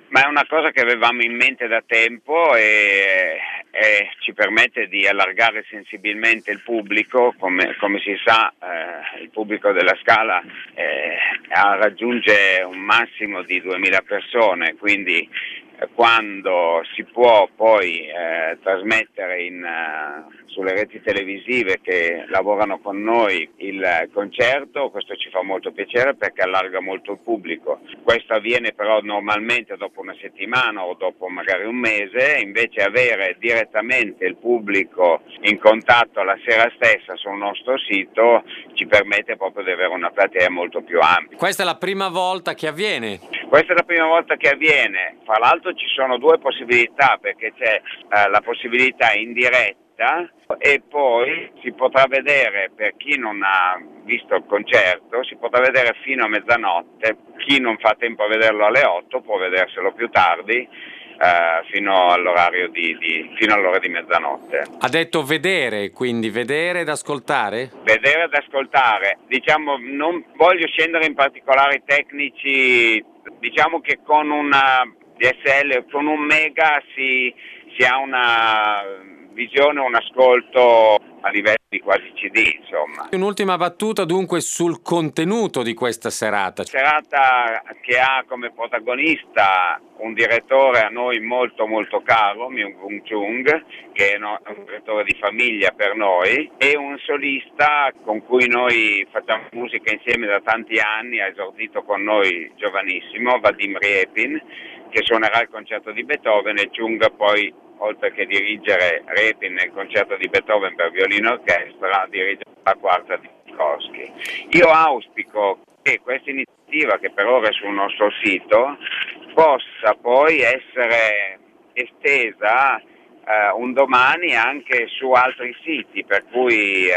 Ma è una cosa che avevamo in mente da tempo e ci permette di allargare sensibilmente il pubblico. Come si sa, il pubblico della Scala raggiunge un massimo di 2000 persone, quindi quando si può poi trasmettere sulle reti televisive che lavorano con noi il concerto, questo ci fa molto piacere perché allarga molto il pubblico. Questo avviene però normalmente dopo una settimana o dopo magari un mese, invece avere direttamente il pubblico in contatto la sera stessa sul nostro sito ci permette proprio di avere una platea molto più ampia. Questa è la prima volta che avviene? Questa è la prima volta che avviene. Fra l'altro ci sono due possibilità, perché c'è la possibilità in diretta e poi si potrà vedere, per chi non ha visto il concerto, si potrà vedere fino a mezzanotte. Chi non fa tempo a vederlo alle 8 può vederselo più tardi, fino all'ora di mezzanotte. Ha detto vedere, quindi vedere ed ascoltare? Vedere ed ascoltare. Diciamo, non voglio scendere in particolari tecnici, diciamo che con una DSL, con un mega si ha una visione, un ascolto a livello di quasi CD, insomma. Un'ultima battuta dunque sul contenuto di questa serata. Serata che ha come protagonista un direttore a noi molto molto caro, Myung Chung, che è un direttore di famiglia per noi, e un solista con cui noi facciamo musica insieme da tanti anni, ha esordito con noi giovanissimo, Vadim Repin, che suonerà il concerto di Beethoven, e Chung poi, oltre che dirigere Repin nel concerto di Beethoven per violino e orchestra, dirige la quarta di Tchaikovsky. Io auspico che questa iniziativa, che per ora è sul nostro sito, possa poi essere estesa un domani anche su altri siti, per cui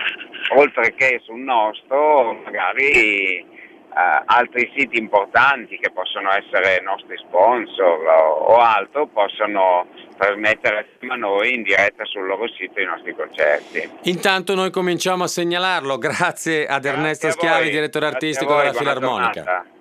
oltre che sul nostro, magari altri siti importanti che possono essere nostri sponsor o altro possono trasmettere assieme a noi in diretta sul loro sito i nostri concerti. Intanto noi cominciamo a segnalarlo. Grazie ad Ernesto Schiavi, direttore artistico della Filarmonica. Giornata.